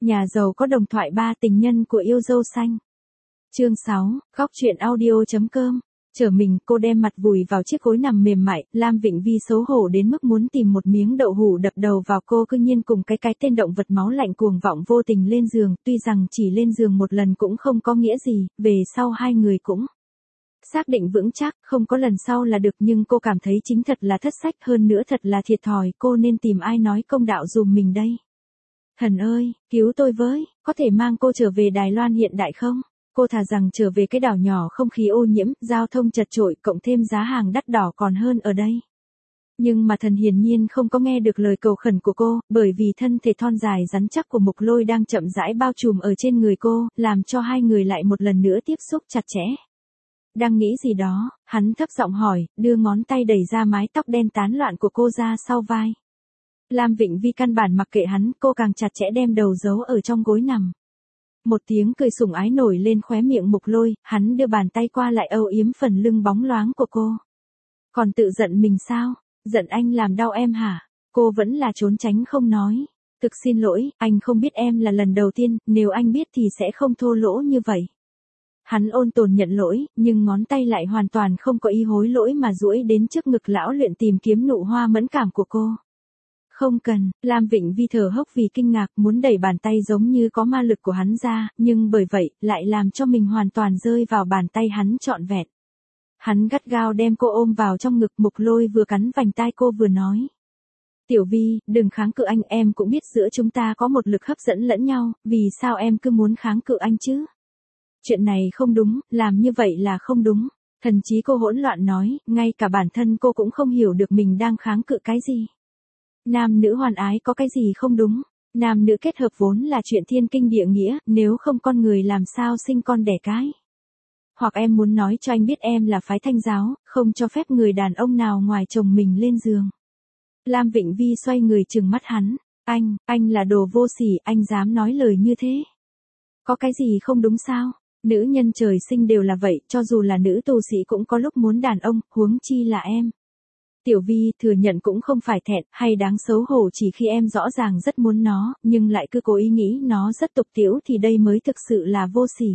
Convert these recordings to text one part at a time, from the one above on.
Nhà giàu có đồng thoại ba tình nhân của yêu dâu xanh. Chương 6, góc truyện audio.com. Trở mình, cô đem mặt vùi vào chiếc gối nằm mềm mại, Lam Vịnh Vi xấu hổ đến mức muốn tìm một miếng đậu hũ đập đầu vào cô, cư nhiên cùng cái tên động vật máu lạnh cuồng vọng vô tình lên giường, tuy rằng chỉ lên giường một lần cũng không có nghĩa gì, về sau hai người cũng xác định vững chắc, không có lần sau là được, nhưng cô cảm thấy chính thật là thất sách, hơn nữa thật là thiệt thòi, cô nên tìm ai nói công đạo dùm mình đây. Thần ơi, cứu tôi với, có thể mang cô trở về Đài Loan hiện đại không? Cô thà rằng trở về cái đảo nhỏ không khí ô nhiễm, giao thông chật chội, cộng thêm giá hàng đắt đỏ còn hơn ở đây. Nhưng mà thần hiển nhiên không có nghe được lời cầu khẩn của cô, bởi vì thân thể thon dài rắn chắc của Mục Lôi đang chậm rãi bao trùm ở trên người cô, làm cho hai người lại một lần nữa tiếp xúc chặt chẽ. Đang nghĩ gì đó, hắn thấp giọng hỏi, đưa ngón tay đẩy ra mái tóc đen tán loạn của cô ra sau vai. Lam Vịnh Vi căn bản mặc kệ hắn, cô càng chặt chẽ đem đầu giấu ở trong gối nằm. Một tiếng cười sủng ái nổi lên khóe miệng Mục Lôi, hắn đưa bàn tay qua lại âu yếm phần lưng bóng loáng của cô. Còn tự giận mình sao? Giận anh làm đau em hả? Cô vẫn là trốn tránh không nói. Thực xin lỗi, anh không biết em là lần đầu tiên, nếu anh biết thì sẽ không thô lỗ như vậy. Hắn ôn tồn nhận lỗi, nhưng ngón tay lại hoàn toàn không có ý hối lỗi mà duỗi đến trước ngực lão luyện tìm kiếm nụ hoa mẫn cảm của cô. Không cần, Lam Vịnh Vi thở hốc vì kinh ngạc, muốn đẩy bàn tay giống như có ma lực của hắn ra, nhưng bởi vậy, lại làm cho mình hoàn toàn rơi vào bàn tay hắn trọn vẹn. Hắn gắt gao đem cô ôm vào trong ngực, Mục Lôi vừa cắn vành tai cô vừa nói. Tiểu Vi, đừng kháng cự anh, em cũng biết giữa chúng ta có một lực hấp dẫn lẫn nhau, vì sao em cứ muốn kháng cự anh chứ? Chuyện này không đúng, làm như vậy là không đúng. Thần trí cô hỗn loạn nói, ngay cả bản thân cô cũng không hiểu được mình đang kháng cự cái gì. Nam nữ hoàn ái có cái gì không đúng? Nam nữ kết hợp vốn là chuyện thiên kinh địa nghĩa, nếu không con người làm sao sinh con đẻ cái? Hoặc em muốn nói cho anh biết em là phái Thanh giáo, không cho phép người đàn ông nào ngoài chồng mình lên giường. Lam Vịnh Vi xoay người trừng mắt hắn, anh là đồ vô sỉ, anh dám nói lời như thế. Có cái gì không đúng sao? Nữ nhân trời sinh đều là vậy, cho dù là nữ tu sĩ cũng có lúc muốn đàn ông, huống chi là em. Tiểu Vi, thừa nhận cũng không phải thẹn, hay đáng xấu hổ, chỉ khi em rõ ràng rất muốn nó, nhưng lại cứ cố ý nghĩ nó rất tục tĩu thì đây mới thực sự là vô sỉ.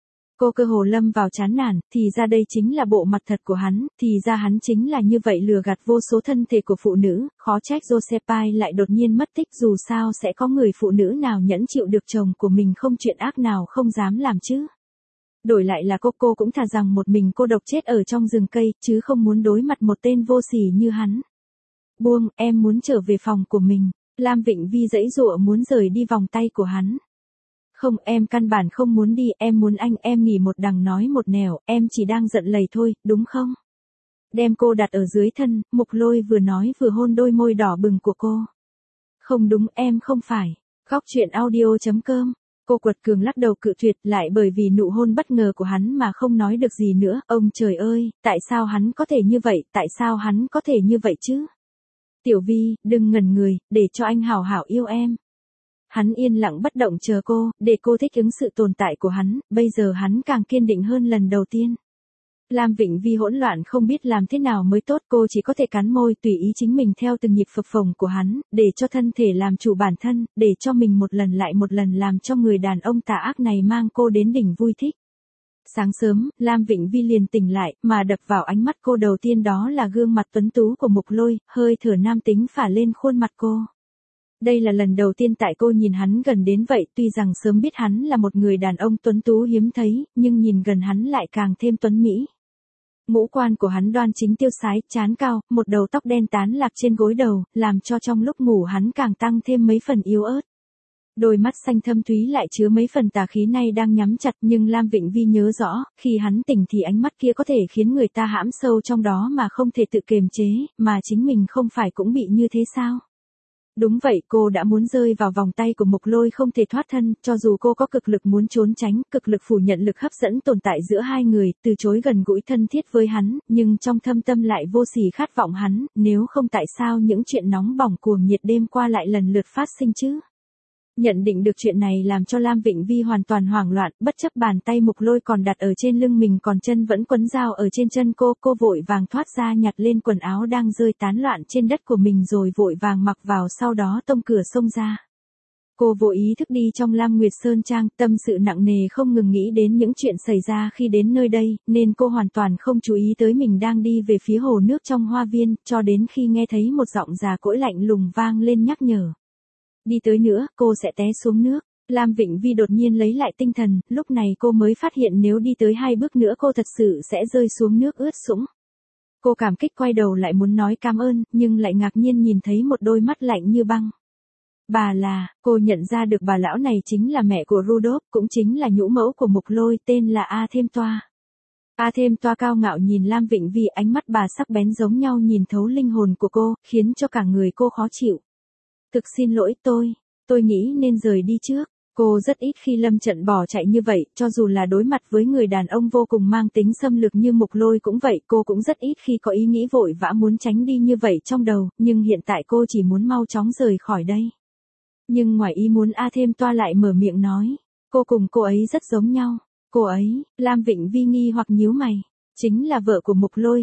Cô cơ hồ lâm vào chán nản, thì ra đây chính là bộ mặt thật của hắn, thì ra hắn chính là như vậy lừa gạt vô số thân thể của phụ nữ, khó trách Josephine lại đột nhiên mất tích, dù sao sẽ có người phụ nữ nào nhẫn chịu được chồng của mình không chuyện ác nào không dám làm chứ. Đổi lại là cô cũng thà rằng một mình cô độc chết ở trong rừng cây, chứ không muốn đối mặt một tên vô sỉ như hắn. Buông, em muốn trở về phòng của mình. Lam Vịnh Vi giãy giụa muốn rời đi vòng tay của hắn. Không, em căn bản không muốn đi, em muốn anh, em nghỉ một đằng nói một nẻo, em chỉ đang giận lầy thôi, đúng không? Đem cô đặt ở dưới thân, Mục Lôi vừa nói vừa hôn đôi môi đỏ bừng của cô. Không đúng, em không phải. Góc truyện audio.com. Cô quật cường lắc đầu cự tuyệt, lại bởi vì nụ hôn bất ngờ của hắn mà không nói được gì nữa. Ông trời ơi, tại sao hắn có thể như vậy, tại sao hắn có thể như vậy chứ? Tiểu Vi, đừng ngẩn người, để cho anh hảo hảo yêu em. Hắn yên lặng bất động chờ cô, để cô thích ứng sự tồn tại của hắn, bây giờ hắn càng kiên định hơn lần đầu tiên. Lam Vịnh Vi hỗn loạn không biết làm thế nào mới tốt, cô chỉ có thể cắn môi tùy ý chính mình theo từng nhịp phập phồng của hắn, để cho thân thể làm chủ bản thân, để cho mình một lần lại một lần làm cho người đàn ông tà ác này mang cô đến đỉnh vui thích. Sáng sớm, Lam Vịnh Vi liền tỉnh lại, mà đập vào ánh mắt cô đầu tiên đó là gương mặt tuấn tú của Mục Lôi, hơi thở nam tính phả lên khuôn mặt cô. Đây là lần đầu tiên tại cô nhìn hắn gần đến vậy, tuy rằng sớm biết hắn là một người đàn ông tuấn tú hiếm thấy, nhưng nhìn gần hắn lại càng thêm tuấn mỹ. Ngũ quan của hắn đoan chính tiêu sái, trán cao, một đầu tóc đen tán lạc trên gối đầu, làm cho trong lúc ngủ hắn càng tăng thêm mấy phần yếu ớt. Đôi mắt xanh thâm thúy lại chứa mấy phần tà khí nay đang nhắm chặt, nhưng Lam Vịnh Vi nhớ rõ, khi hắn tỉnh thì ánh mắt kia có thể khiến người ta hãm sâu trong đó mà không thể tự kiềm chế, mà chính mình không phải cũng bị như thế sao? Đúng vậy, cô đã muốn rơi vào vòng tay của Mục Lôi không thể thoát thân, cho dù cô có cực lực muốn trốn tránh, cực lực phủ nhận lực hấp dẫn tồn tại giữa hai người, từ chối gần gũi thân thiết với hắn, nhưng trong thâm tâm lại vô sỉ khát vọng hắn, nếu không tại sao những chuyện nóng bỏng cuồng nhiệt đêm qua lại lần lượt phát sinh chứ? Nhận định được chuyện này làm cho Lam Vịnh Vi hoàn toàn hoảng loạn, bất chấp bàn tay Mục Lôi còn đặt ở trên lưng mình còn chân vẫn quấn dao ở trên chân cô vội vàng thoát ra nhặt lên quần áo đang rơi tán loạn trên đất của mình rồi vội vàng mặc vào, sau đó tông cửa xông ra. Cô vô ý thức đi trong Lam Nguyệt Sơn Trang, tâm sự nặng nề không ngừng nghĩ đến những chuyện xảy ra khi đến nơi đây, nên cô hoàn toàn không chú ý tới mình đang đi về phía hồ nước trong hoa viên, cho đến khi nghe thấy một giọng già cỗi lạnh lùng vang lên nhắc nhở. Đi tới nữa, cô sẽ té xuống nước. Lam Vịnh Vi đột nhiên lấy lại tinh thần, lúc này cô mới phát hiện nếu đi tới 2 bước nữa cô thật sự sẽ rơi xuống nước ướt sũng. Cô cảm kích quay đầu lại muốn nói cảm ơn, nhưng lại ngạc nhiên nhìn thấy một đôi mắt lạnh như băng. Cô nhận ra được bà lão này chính là mẹ của Rudolph, cũng chính là nhũ mẫu của Mục Lôi, tên là A Thêm Toa. A Thêm Toa cao ngạo nhìn Lam Vịnh Vi, ánh mắt bà sắc bén giống nhau nhìn thấu linh hồn của cô, khiến cho cả người cô khó chịu. Thực xin lỗi tôi nghĩ nên rời đi trước. Cô rất ít khi lâm trận bỏ chạy như vậy, cho dù là đối mặt với người đàn ông vô cùng mang tính xâm lược như Mục Lôi cũng vậy, cô cũng rất ít khi có ý nghĩ vội vã muốn tránh đi như vậy trong đầu, nhưng hiện tại cô chỉ muốn mau chóng rời khỏi đây. Nhưng ngoài ý muốn A Thêm Toa lại mở miệng nói, cô cùng cô ấy rất giống nhau. Cô ấy, Lam Vịnh Vi nghi hoặc nhíu mày, chính là vợ của Mục Lôi,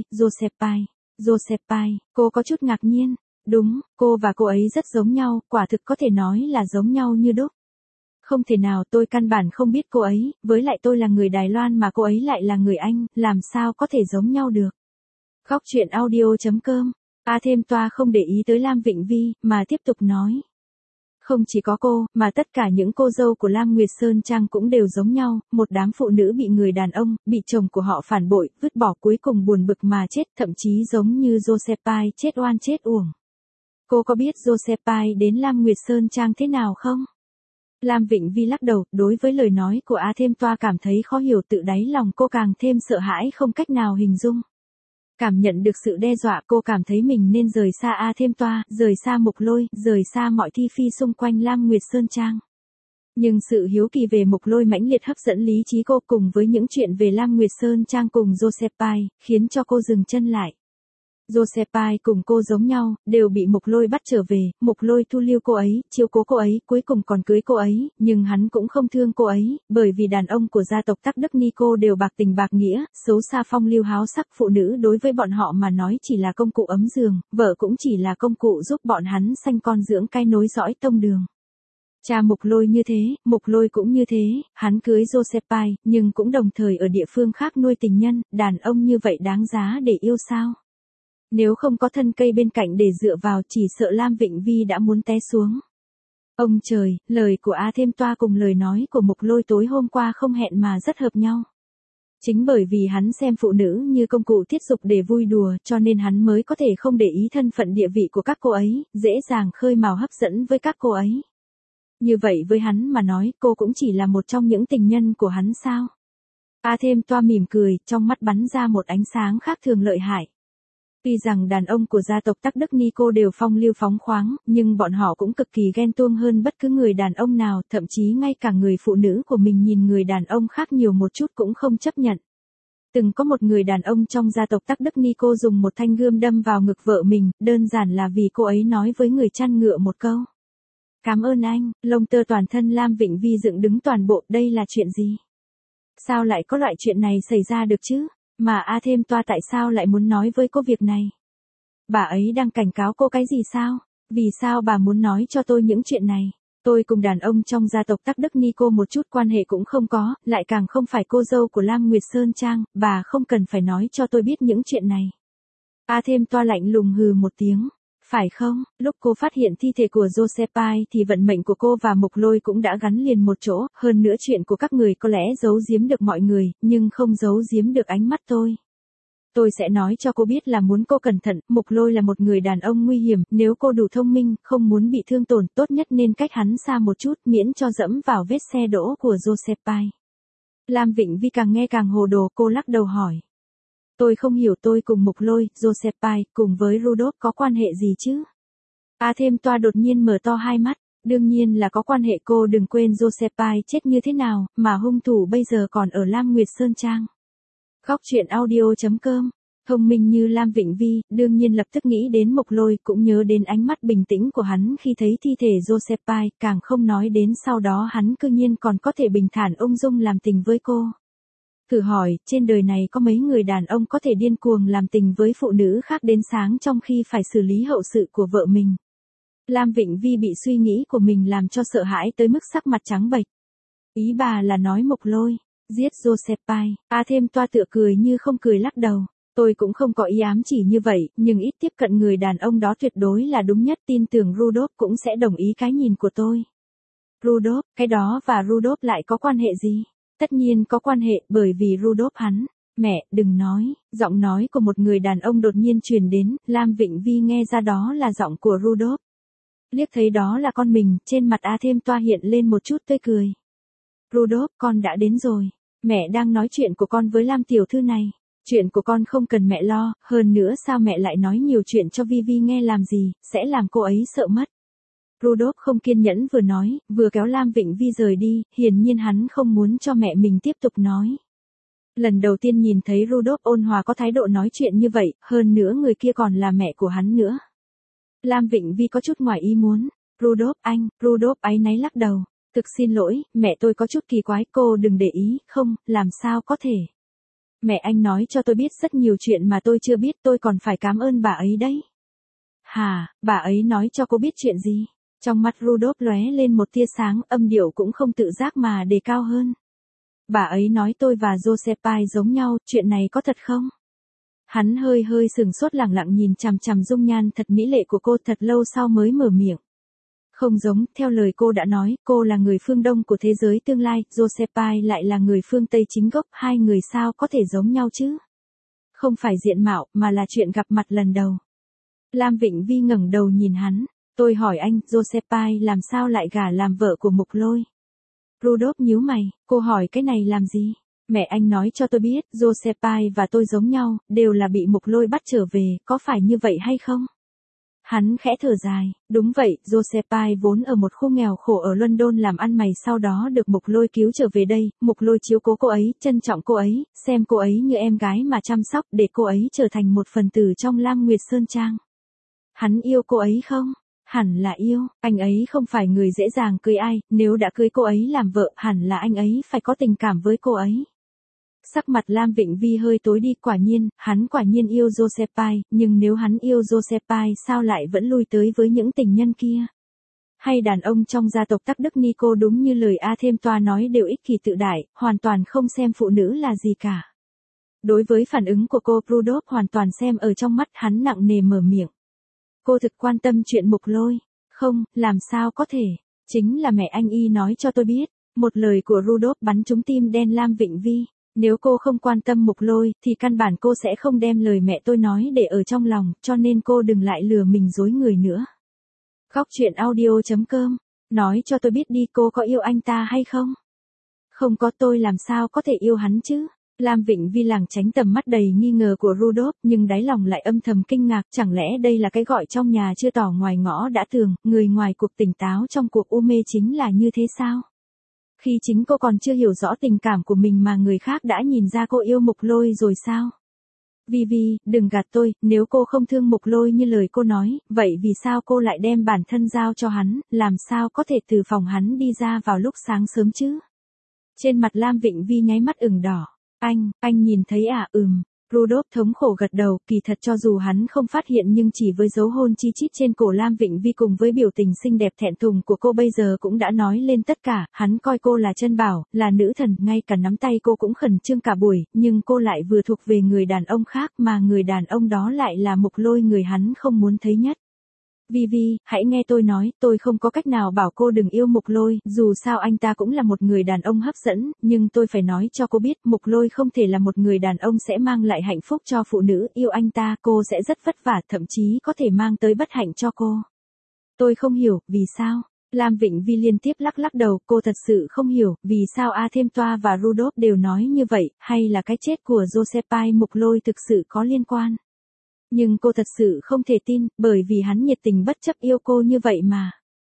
Josephine, cô có chút ngạc nhiên. Đúng, cô và cô ấy rất giống nhau, quả thực có thể nói là giống nhau như đúc. Không thể nào, tôi căn bản không biết cô ấy, với lại tôi là người Đài Loan mà cô ấy lại là người Anh, làm sao có thể giống nhau được. Góc truyện audio.com. A Thêm Toa không để ý tới Lam Vịnh Vi, mà tiếp tục nói. Không chỉ có cô, mà tất cả những cô dâu của Lam Nguyệt Sơn Trang cũng đều giống nhau, một đám phụ nữ bị người đàn ông, bị chồng của họ phản bội, vứt bỏ cuối cùng buồn bực mà chết, thậm chí giống như Josephine chết oan chết uổng. Cô có biết Josephine đến Lam Nguyệt Sơn Trang thế nào không? Lam Vịnh Vi lắc đầu, đối với lời nói của A Thêm Toa cảm thấy khó hiểu, tự đáy lòng cô càng thêm sợ hãi không cách nào hình dung. Cảm nhận được sự đe dọa, cô cảm thấy mình nên rời xa A Thêm Toa, rời xa Mục Lôi, rời xa mọi thi phi xung quanh Lam Nguyệt Sơn Trang. Nhưng sự hiếu kỳ về Mục Lôi mãnh liệt hấp dẫn lý trí cô, cùng với những chuyện về Lam Nguyệt Sơn Trang cùng Josephine, khiến cho cô dừng chân lại. Josephine cùng cô giống nhau, đều bị Mục Lôi bắt trở về, Mục Lôi thu lưu cô ấy, chiếu cố cô ấy, cuối cùng còn cưới cô ấy, nhưng hắn cũng không thương cô ấy, bởi vì đàn ông của gia tộc Tắc Đức Nico đều bạc tình bạc nghĩa, xấu xa phong lưu háo sắc, phụ nữ đối với bọn họ mà nói chỉ là công cụ ấm giường, vợ cũng chỉ là công cụ giúp bọn hắn sanh con dưỡng cái nối dõi tông đường. Cha Mục Lôi như thế, Mục Lôi cũng như thế, hắn cưới Josephine, nhưng cũng đồng thời ở địa phương khác nuôi tình nhân, đàn ông như vậy đáng giá để yêu sao? Nếu không có thân cây bên cạnh để dựa vào, chỉ sợ Lam Vịnh Vi đã muốn té xuống. Ông trời, lời của A Thêm Toa cùng lời nói của Mục Lôi tối hôm qua không hẹn mà rất hợp nhau. Chính bởi vì hắn xem phụ nữ như công cụ tiết dục để vui đùa, cho nên hắn mới có thể không để ý thân phận địa vị của các cô ấy, dễ dàng khơi mào hấp dẫn với các cô ấy. Như vậy với hắn mà nói, cô cũng chỉ là một trong những tình nhân của hắn sao? A Thêm Toa mỉm cười, trong mắt bắn ra một ánh sáng khác thường lợi hại. Tuy rằng đàn ông của gia tộc Tắc Đức Nico đều phong lưu phóng khoáng, nhưng bọn họ cũng cực kỳ ghen tuông hơn bất cứ người đàn ông nào, thậm chí ngay cả người phụ nữ của mình nhìn người đàn ông khác nhiều một chút cũng không chấp nhận. Từng có một người đàn ông trong gia tộc Tắc Đức Nico dùng một thanh gươm đâm vào ngực vợ mình, đơn giản là vì cô ấy nói với người chăn ngựa một câu. Cảm ơn anh, lông tơ toàn thân Lam Vịnh Vi dựng đứng toàn bộ, đây là chuyện gì? Sao lại có loại chuyện này xảy ra được chứ? Mà A Thêm Toa tại sao lại muốn nói với cô việc này? Bà ấy đang cảnh cáo cô cái gì sao? Vì sao bà muốn nói cho tôi những chuyện này? Tôi cùng đàn ông trong gia tộc Tắc Đức Nico một chút quan hệ cũng không có, lại càng không phải cô dâu của Lam Nguyệt Sơn Trang, bà không cần phải nói cho tôi biết những chuyện này. A Thêm Toa lạnh lùng hừ một tiếng. Phải không, lúc cô phát hiện thi thể của Josephine thì vận mệnh của cô và Mục Lôi cũng đã gắn liền một chỗ, hơn nữa chuyện của các người có lẽ giấu giếm được mọi người, nhưng không giấu giếm được ánh mắt tôi. Tôi sẽ nói cho cô biết là muốn cô cẩn thận, Mục Lôi là một người đàn ông nguy hiểm, nếu cô đủ thông minh, không muốn bị thương tổn, tốt nhất nên cách hắn xa một chút, miễn cho dẫm vào vết xe đỗ của Josephine. Lam Vịnh Vi càng nghe càng hồ đồ, cô lắc đầu hỏi. Tôi không hiểu, tôi cùng Mục Lôi, Josephine, cùng với Rudolph có quan hệ gì chứ? A Thêm Toa đột nhiên mở to hai mắt, đương nhiên là có quan hệ, cô đừng quên Josephine chết như thế nào, mà hung thủ bây giờ còn ở Lam Nguyệt Sơn Trang. Góc truyện audio.com, thông minh như Lam Vịnh Vi, đương nhiên lập tức nghĩ đến Mục Lôi, cũng nhớ đến ánh mắt bình tĩnh của hắn khi thấy thi thể Josephine, càng không nói đến sau đó hắn cư nhiên còn có thể bình thản ung dung làm tình với cô. Thử hỏi, trên đời này có mấy người đàn ông có thể điên cuồng làm tình với phụ nữ khác đến sáng trong khi phải xử lý hậu sự của vợ mình. Lam Vịnh Vi bị suy nghĩ của mình làm cho sợ hãi tới mức sắc mặt trắng bệch. Ý bà là nói Mộc Lôi giết Joseph Pai. Thêm toa tựa cười như không cười lắc đầu. Tôi cũng không có ý ám chỉ như vậy, nhưng ít tiếp cận người đàn ông đó tuyệt đối là đúng nhất, tin tưởng Rudolph cũng sẽ đồng ý cái nhìn của tôi. Rudolph, cái đó và Rudolph lại có quan hệ gì? Tất nhiên có quan hệ, bởi vì Rudolph hắn. Mẹ, đừng nói, giọng nói của một người đàn ông đột nhiên truyền đến, Lam Vịnh Vi nghe ra đó là giọng của Rudolph. Liếc thấy đó là con mình, trên mặt thêm toa hiện lên một chút tươi cười. Rudolph, con đã đến rồi. Mẹ đang nói chuyện của con với Lam tiểu thư này. Chuyện của con không cần mẹ lo, hơn nữa sao mẹ lại nói nhiều chuyện cho Vi Vi nghe làm gì, sẽ làm cô ấy sợ mất. Rudolph không kiên nhẫn vừa nói, vừa kéo Lam Vịnh Vi rời đi, hiển nhiên hắn không muốn cho mẹ mình tiếp tục nói. Lần đầu tiên nhìn thấy Rudolph ôn hòa có thái độ nói chuyện như vậy, hơn nữa người kia còn là mẹ của hắn nữa. Lam Vịnh Vi có chút ngoài ý muốn. Rudolph áy náy lắc đầu. Thực xin lỗi, mẹ tôi có chút kỳ quái, cô đừng để ý, không, làm sao có thể. Mẹ anh nói cho tôi biết rất nhiều chuyện mà tôi chưa biết, tôi còn phải cảm ơn bà ấy đấy. Hà, bà ấy nói cho cô biết chuyện gì? Trong mắt Rudolph lóe lên một tia sáng, âm điệu cũng không tự giác mà đề cao hơn. Bà ấy nói tôi và Joseph Pai giống nhau, chuyện này có thật không? Hắn hơi sừng sốt lẳng lặng nhìn chằm chằm dung nhan thật mỹ lệ của cô thật lâu sau mới mở miệng. Không giống, theo lời cô đã nói, cô là người phương Đông của thế giới tương lai, Joseph Pai lại là người phương Tây chính gốc, hai người sao có thể giống nhau chứ? Không phải diện mạo, mà là chuyện gặp mặt lần đầu. Lam Vịnh Vi ngẩng đầu nhìn hắn, tôi hỏi anh, Joseph Pai làm sao lại gả làm vợ của Mộc Lôi? Rudolph nhíu mày, cô hỏi cái này làm gì? Mẹ anh nói cho tôi biết, Joseph Pai và tôi giống nhau, đều là bị Mộc Lôi bắt trở về, có phải như vậy hay không? Hắn khẽ thở dài, đúng vậy, Joseph Pai vốn ở một khu nghèo khổ ở London làm ăn mày, sau đó được Mộc Lôi cứu trở về đây, Mộc Lôi chiếu cố cô ấy, trân trọng cô ấy, xem cô ấy như em gái mà chăm sóc để cô ấy trở thành một phần tử trong Lam Nguyệt Sơn Trang. Hắn yêu cô ấy không? Hẳn là yêu, anh ấy không phải người dễ dàng cưới ai, nếu đã cưới cô ấy làm vợ, hẳn là anh ấy phải có tình cảm với cô ấy. Sắc mặt Lam Vịnh Vi hơi tối đi, quả nhiên, hắn quả nhiên yêu Joseph Pai, nhưng nếu hắn yêu Joseph Pai sao lại vẫn lui tới với những tình nhân kia? Hay đàn ông trong gia tộc Tắc Đức Nico đúng như lời thêm toa nói đều ích kỷ tự đại, hoàn toàn không xem phụ nữ là gì cả. Đối với phản ứng của cô, Rudolph hoàn toàn xem ở trong mắt, hắn nặng nề mở miệng. Cô thực quan tâm chuyện Mộc Lôi? Không, làm sao có thể, chính là mẹ anh y nói cho tôi biết. Một lời của Rudolph bắn trúng tim đen Lam Vịnh Vi. Nếu cô không quan tâm Mộc Lôi, thì căn bản cô sẽ không đem lời mẹ tôi nói để ở trong lòng, cho nên cô đừng lại lừa mình dối người nữa. Góc truyện audio.com, nói cho tôi biết đi, cô có yêu anh ta hay không? Không có, tôi làm sao có thể yêu hắn chứ? Lam Vịnh Vi lảng tránh tầm mắt đầy nghi ngờ của Rudolph, nhưng đáy lòng lại âm thầm kinh ngạc, chẳng lẽ đây là cái gọi trong nhà chưa tỏ ngoài ngõ đã tường, người ngoài cuộc tỉnh táo trong cuộc u mê chính là như thế sao? Khi chính cô còn chưa hiểu rõ tình cảm của mình mà người khác đã nhìn ra cô yêu Mộc Lôi rồi sao? Vi Vi, đừng gạt tôi, nếu cô không thương Mộc Lôi như lời cô nói, vậy vì sao cô lại đem bản thân giao cho hắn, làm sao có thể từ phòng hắn đi ra vào lúc sáng sớm chứ? Trên mặt Lam Vịnh Vi nháy mắt ửng đỏ. Anh nhìn thấy à? Rudolph thống khổ gật đầu, kỳ thật cho dù hắn không phát hiện nhưng chỉ với dấu hôn chi chít trên cổ Lam Vịnh Vi cùng với biểu tình xinh đẹp thẹn thùng của cô bây giờ cũng đã nói lên tất cả, hắn coi cô là chân bảo, là nữ thần, ngay cả nắm tay cô cũng khẩn trương cả buổi, nhưng cô lại vừa thuộc về người đàn ông khác mà người đàn ông đó lại là Mộc Lôi, người hắn không muốn thấy nhất. Vi Vi, hãy nghe tôi nói, tôi không có cách nào bảo cô đừng yêu Mộc Lôi, dù sao anh ta cũng là một người đàn ông hấp dẫn, nhưng tôi phải nói cho cô biết, Mộc Lôi không thể là một người đàn ông sẽ mang lại hạnh phúc cho phụ nữ, yêu anh ta, cô sẽ rất vất vả, thậm chí có thể mang tới bất hạnh cho cô. Tôi không hiểu, vì sao? Lam Vịnh Vi liên tiếp lắc đầu, cô thật sự không hiểu, vì sao thêm toa và Rudolph đều nói như vậy, hay là cái chết của Joseph Pai Mộc Lôi thực sự có liên quan? Nhưng cô thật sự không thể tin, bởi vì hắn nhiệt tình bất chấp yêu cô như vậy mà.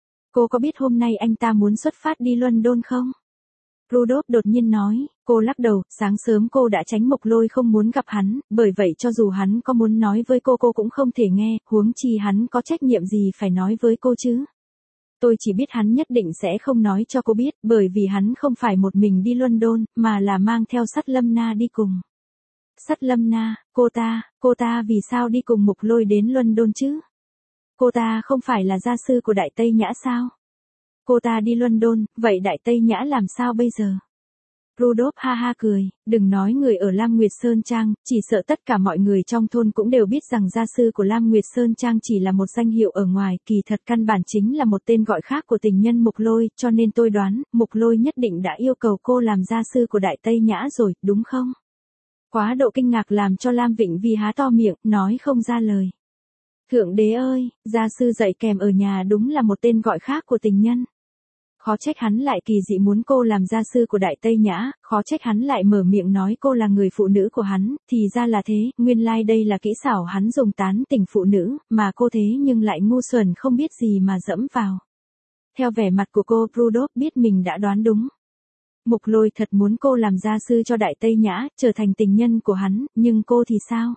Cô có biết hôm nay anh ta muốn xuất phát đi London không? Rudolph đột nhiên nói, cô lắc đầu, sáng sớm cô đã tránh Mộc Lôi không muốn gặp hắn, bởi vậy cho dù hắn có muốn nói với cô cũng không thể nghe, huống chi hắn có trách nhiệm gì phải nói với cô chứ? Tôi chỉ biết hắn nhất định sẽ không nói cho cô biết, bởi vì hắn không phải một mình đi London, mà là mang theo Sắt Lâm Na đi cùng. Sắt Lâm Na, cô ta vì sao đi cùng Mộc Lôi đến London chứ? Cô ta không phải là gia sư của Đại Tây Nhã sao? Cô ta đi London, vậy Đại Tây Nhã làm sao bây giờ? Rudolph ha ha cười, đừng nói người ở Lam Nguyệt Sơn Trang, chỉ sợ tất cả mọi người trong thôn cũng đều biết rằng gia sư của Lam Nguyệt Sơn Trang chỉ là một danh hiệu ở ngoài, kỳ thật căn bản chính là một tên gọi khác của tình nhân Mục Lôi, cho nên tôi đoán, Mục Lôi nhất định đã yêu cầu cô làm gia sư của Đại Tây Nhã rồi, đúng không? Quá độ kinh ngạc làm cho Lam Vịnh Vi há to miệng, nói không ra lời. Thượng đế ơi, gia sư dạy kèm ở nhà đúng là một tên gọi khác của tình nhân. Khó trách hắn lại kỳ dị muốn cô làm gia sư của Đại Tây Nhã, khó trách hắn lại mở miệng nói cô là người phụ nữ của hắn, thì ra là thế, nguyên lai đây là kỹ xảo hắn dùng tán tỉnh phụ nữ, mà cô thế nhưng lại ngu xuẩn không biết gì mà dẫm vào. Theo vẻ mặt của cô, Rudolph biết mình đã đoán đúng. Mục Lôi thật muốn cô làm gia sư cho Đại Tây Nhã, trở thành tình nhân của hắn, nhưng cô thì sao?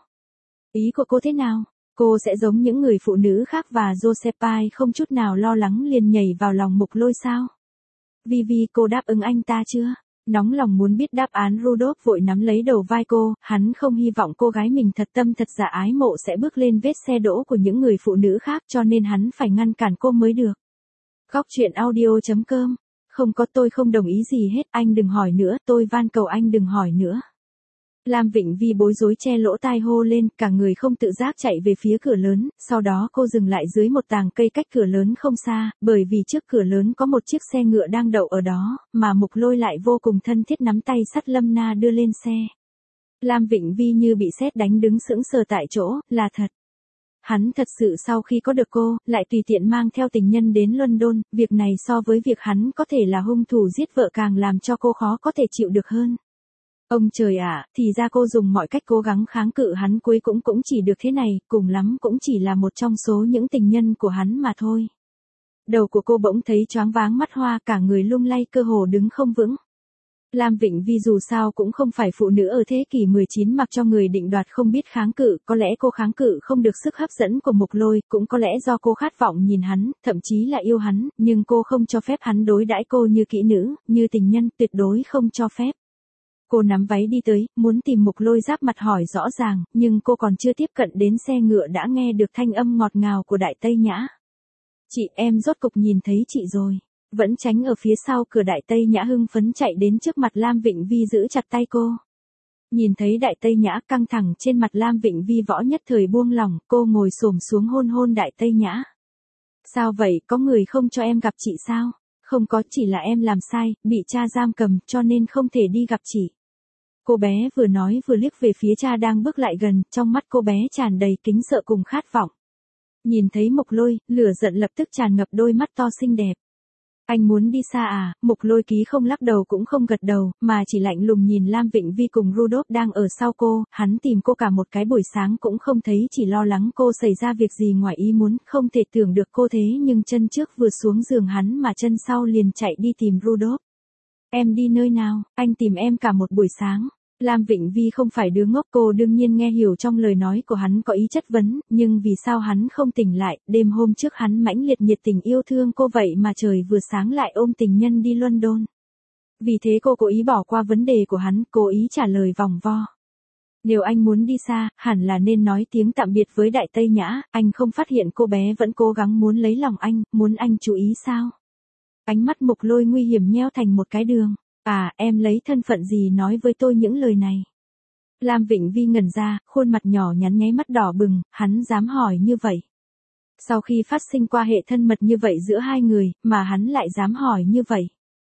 Ý của cô thế nào? Cô sẽ giống những người phụ nữ khác và Josephine không chút nào lo lắng liền nhảy vào lòng Mục Lôi sao? Vivi, cô đáp ứng anh ta chưa? Nóng lòng muốn biết đáp án, Rudolph vội nắm lấy đầu vai cô, hắn không hy vọng cô gái mình thật tâm thật dạ ái mộ sẽ bước lên vết xe đỗ của những người phụ nữ khác, cho nên hắn phải ngăn cản cô mới được. Góc truyện audio.com. Không có, tôi không đồng ý gì hết, anh đừng hỏi nữa, tôi van cầu anh đừng hỏi nữa. Lam Vịnh Vi bối rối che lỗ tai hô lên, cả người không tự giác chạy về phía cửa lớn, sau đó cô dừng lại dưới một tàng cây cách cửa lớn không xa, bởi vì trước cửa lớn có một chiếc xe ngựa đang đậu ở đó, mà Mục Lôi lại vô cùng thân thiết nắm tay sắt Lâm Na đưa lên xe. Lam Vịnh Vi như bị sét đánh đứng sững sờ tại chỗ, là thật. Hắn thật sự sau khi có được cô, lại tùy tiện mang theo tình nhân đến London, việc này so với việc hắn có thể là hung thủ giết vợ càng làm cho cô khó có thể chịu được hơn. Ông trời ạ, thì ra cô dùng mọi cách cố gắng kháng cự hắn cuối cũng chỉ được thế này, cùng lắm cũng chỉ là một trong số những tình nhân của hắn mà thôi. Đầu của cô bỗng thấy choáng váng mắt hoa, cả người lung lay cơ hồ đứng không vững. Lam Vịnh Vi dù sao cũng không phải phụ nữ ở thế kỷ 19 mặc cho người định đoạt không biết kháng cự, có lẽ cô kháng cự không được sức hấp dẫn của Mục Lôi, cũng có lẽ do cô khát vọng nhìn hắn, thậm chí là yêu hắn, nhưng cô không cho phép hắn đối đãi cô như kỹ nữ, như tình nhân, tuyệt đối không cho phép. Cô nắm váy đi tới, muốn tìm Mục Lôi giáp mặt hỏi rõ ràng, nhưng cô còn chưa tiếp cận đến xe ngựa đã nghe được thanh âm ngọt ngào của Đại Tây Nhã. Chị, em rốt cục nhìn thấy chị rồi. Vẫn tránh ở phía sau cửa, Đại Tây Nhã hưng phấn chạy đến trước mặt Lam Vịnh Vi giữ chặt tay cô. Nhìn thấy Đại Tây Nhã, căng thẳng trên mặt Lam Vịnh Vi võ nhất thời buông lỏng, cô ngồi xổm xuống hôn hôn Đại Tây Nhã. Sao vậy, có người không cho em gặp chị sao? Không có, chỉ là em làm sai, bị cha giam cầm, cho nên không thể đi gặp chị. Cô bé vừa nói vừa liếc về phía cha đang bước lại gần, trong mắt cô bé tràn đầy kính sợ cùng khát vọng. Nhìn thấy Mục Lôi, lửa giận lập tức tràn ngập đôi mắt to xinh đẹp. Anh muốn đi xa à? Mục Lôi ký không lắc đầu cũng không gật đầu, mà chỉ lạnh lùng nhìn Lam Vịnh Vi cùng Rudolph đang ở sau cô, hắn tìm cô cả một cái buổi sáng cũng không thấy, chỉ lo lắng cô xảy ra việc gì ngoài ý muốn, không thể tưởng được cô thế nhưng chân trước vừa xuống giường hắn mà chân sau liền chạy đi tìm Rudolph. Em đi nơi nào? Anh tìm em cả một buổi sáng. Lam Vịnh Vi không phải đứa ngốc, cô đương nhiên nghe hiểu trong lời nói của hắn có ý chất vấn, nhưng vì sao hắn không tỉnh lại, đêm hôm trước hắn mãnh liệt nhiệt tình yêu thương cô vậy mà trời vừa sáng lại ôm tình nhân đi London. Vì thế cô cố ý bỏ qua vấn đề của hắn, cố ý trả lời vòng vo. Nếu anh muốn đi xa, hẳn là nên nói tiếng tạm biệt với Đại Tây Nhã, anh không phát hiện cô bé vẫn cố gắng muốn lấy lòng anh, muốn anh chú ý sao? Ánh mắt Mục Lôi nguy hiểm nheo thành một cái đường. À, em lấy thân phận gì nói với tôi những lời này? Lam Vịnh Vi ngẩn ra, khuôn mặt nhỏ nhắn nháy mắt đỏ bừng, hắn dám hỏi như vậy. Sau khi phát sinh qua hệ thân mật như vậy giữa hai người, mà hắn lại dám hỏi như vậy.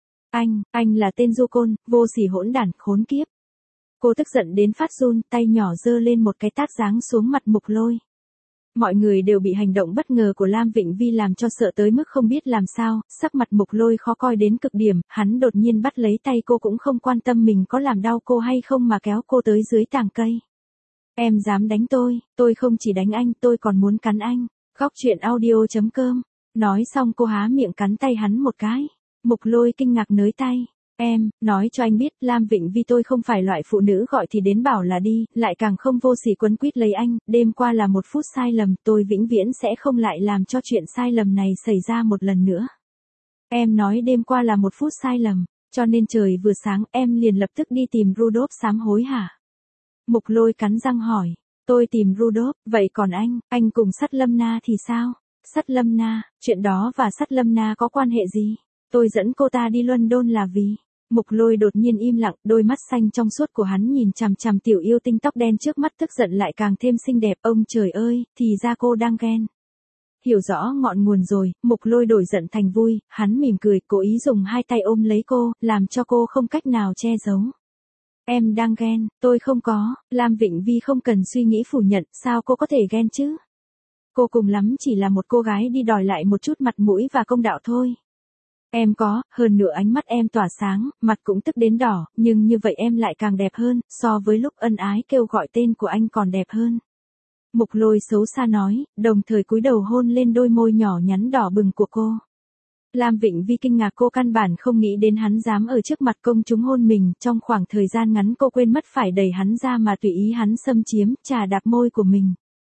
Anh là tên du côn, vô sỉ hỗn đản, khốn kiếp. Cô tức giận đến phát run, tay nhỏ giơ lên một cái tát giáng xuống mặt Mục Lôi. Mọi người đều bị hành động bất ngờ của Lam Vịnh Vi làm cho sợ tới mức không biết làm sao, sắc mặt Mục Lôi khó coi đến cực điểm, hắn đột nhiên bắt lấy tay cô cũng không quan tâm mình có làm đau cô hay không mà kéo cô tới dưới tàng cây. Em dám đánh tôi không chỉ đánh anh, tôi còn muốn cắn anh. Góc truyện audio.com. Nói xong cô há miệng cắn tay hắn một cái. Mục Lôi kinh ngạc nới tay. Em, nói cho anh biết, Lam Vịnh Vi tôi không phải loại phụ nữ gọi thì đến bảo là đi, lại càng không vô sỉ quấn quýt lấy anh, đêm qua là một phút sai lầm, tôi vĩnh viễn sẽ không lại làm cho chuyện sai lầm này xảy ra một lần nữa. Em nói đêm qua là một phút sai lầm, cho nên trời vừa sáng em liền lập tức đi tìm Rudolph sám hối hả? Mục Lôi cắn răng hỏi, tôi tìm Rudolph, vậy còn anh cùng sắt Lâm Na thì sao? Sắt Lâm Na, chuyện đó và Sắt Lâm Na có quan hệ gì? Tôi dẫn cô ta đi London là vì... Mục Lôi đột nhiên im lặng, đôi mắt xanh trong suốt của hắn nhìn chằm chằm tiểu yêu tinh tóc đen trước mắt, tức giận lại càng thêm xinh đẹp. Ông trời ơi, thì ra cô đang ghen. Hiểu rõ ngọn nguồn rồi, Mục Lôi đổi giận thành vui, hắn mỉm cười, cố ý dùng hai tay ôm lấy cô, làm cho cô không cách nào che giấu. Em đang ghen, tôi không có. Lam Vịnh Vi không cần suy nghĩ phủ nhận, sao cô có thể ghen chứ? Cô cùng lắm chỉ là một cô gái đi đòi lại một chút mặt mũi và công đạo thôi. Em có, hơn nữa ánh mắt em tỏa sáng, mặt cũng tức đến đỏ, nhưng như vậy em lại càng đẹp hơn, so với lúc ân ái kêu gọi tên của anh còn đẹp hơn. Mục Lôi xấu xa nói, đồng thời cúi đầu hôn lên đôi môi nhỏ nhắn đỏ bừng của cô. Lam Vịnh Vi kinh ngạc, cô căn bản không nghĩ đến hắn dám ở trước mặt công chúng hôn mình, trong khoảng thời gian ngắn cô quên mất phải đẩy hắn ra mà tùy ý hắn xâm chiếm, chà đạp môi của mình.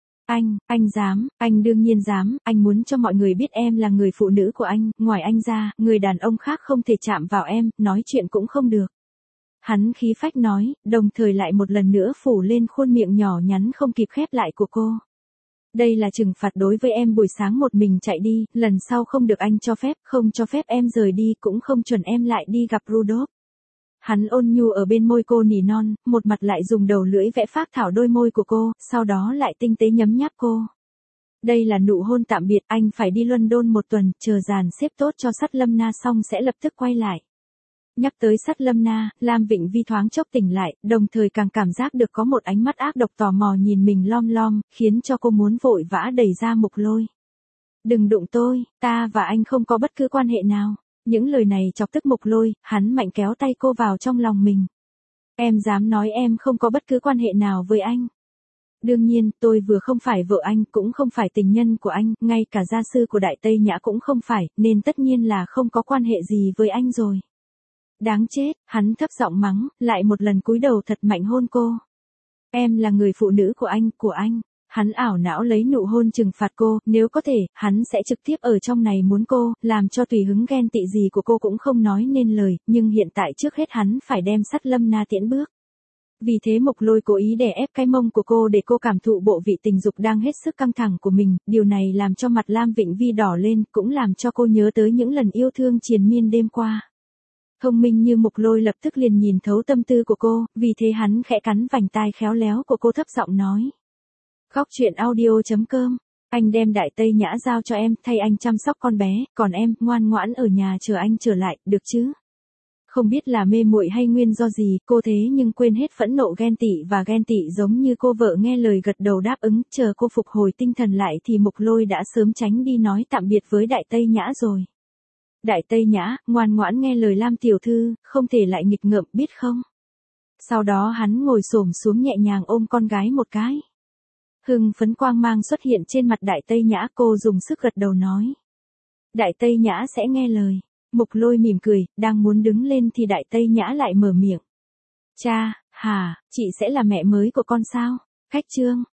Anh dám, anh đương nhiên dám, anh muốn cho mọi người biết em là người phụ nữ của anh, ngoài anh ra, người đàn ông khác không thể chạm vào em, nói chuyện cũng không được. Hắn khí phách nói, đồng thời lại một lần nữa phủ lên khuôn miệng nhỏ nhắn không kịp khép lại của cô. Đây là trừng phạt đối với em, buổi sáng một mình chạy đi, lần sau không được anh cho phép, không cho phép em rời đi, cũng không chuẩn em lại đi gặp Rudolph. Hắn ôn nhu ở bên môi cô nỉ non, một mặt lại dùng đầu lưỡi vẽ phác thảo đôi môi của cô, sau đó lại tinh tế nhấm nháp cô. Đây là nụ hôn tạm biệt, anh phải đi London một tuần, chờ dàn xếp tốt cho Sắt Lâm Na xong sẽ lập tức quay lại. Nhắc tới Sắt Lâm Na, Lam Vịnh Vi thoáng chốc tỉnh lại, đồng thời càng cảm giác được có một ánh mắt ác độc tò mò nhìn mình lom lom, khiến cho cô muốn vội vã đẩy ra Mục Lôi. Đừng đụng tôi, ta và anh không có bất cứ quan hệ nào. Những lời này chọc tức Mục Lôi, hắn mạnh kéo tay cô vào trong lòng mình. Em dám nói em không có bất cứ quan hệ nào với anh. Đương nhiên, tôi vừa không phải vợ anh, cũng không phải tình nhân của anh, ngay cả gia sư của Đại Tây Nhã cũng không phải, nên tất nhiên là không có quan hệ gì với anh rồi. Đáng chết, hắn thấp giọng mắng, lại một lần cúi đầu thật mạnh hôn cô. Em là người phụ nữ của anh. Hắn ảo não lấy nụ hôn trừng phạt cô, nếu có thể, hắn sẽ trực tiếp ở trong này muốn cô, làm cho tùy hứng ghen tị gì của cô cũng không nói nên lời, nhưng hiện tại trước hết hắn phải đem Sắt Lâm Na tiễn bước. Vì thế Mục Lôi cố ý đè ép cái mông của cô để cô cảm thụ bộ vị tình dục đang hết sức căng thẳng của mình, điều này làm cho mặt Lam Vịnh Vi đỏ lên, cũng làm cho cô nhớ tới những lần yêu thương triền miên đêm qua. Thông minh như Mục Lôi lập tức liền nhìn thấu tâm tư của cô, vì thế hắn khẽ cắn vành tai khéo léo của cô thấp giọng nói. Góc truyện audio.com, anh đem Đại Tây Nhã giao cho em, thay anh chăm sóc con bé, còn em, ngoan ngoãn ở nhà chờ anh trở lại, được chứ? Không biết là mê muội hay nguyên do gì, cô thế nhưng quên hết phẫn nộ ghen tị giống như cô vợ nghe lời gật đầu đáp ứng, chờ cô phục hồi tinh thần lại thì Mục Lôi đã sớm tránh đi nói tạm biệt với Đại Tây Nhã rồi. Đại Tây Nhã, ngoan ngoãn nghe lời Lam tiểu thư, không thể lại nghịch ngợm, biết không? Sau đó hắn ngồi xổm xuống nhẹ nhàng ôm con gái một cái. Hưng phấn quang mang xuất hiện trên mặt Đại Tây Nhã, cô dùng sức gật đầu nói. Đại Tây Nhã sẽ nghe lời. Mục Lôi mỉm cười, đang muốn đứng lên thì Đại Tây Nhã lại mở miệng. Cha, hả, chị sẽ là mẹ mới của con sao? Khách trương,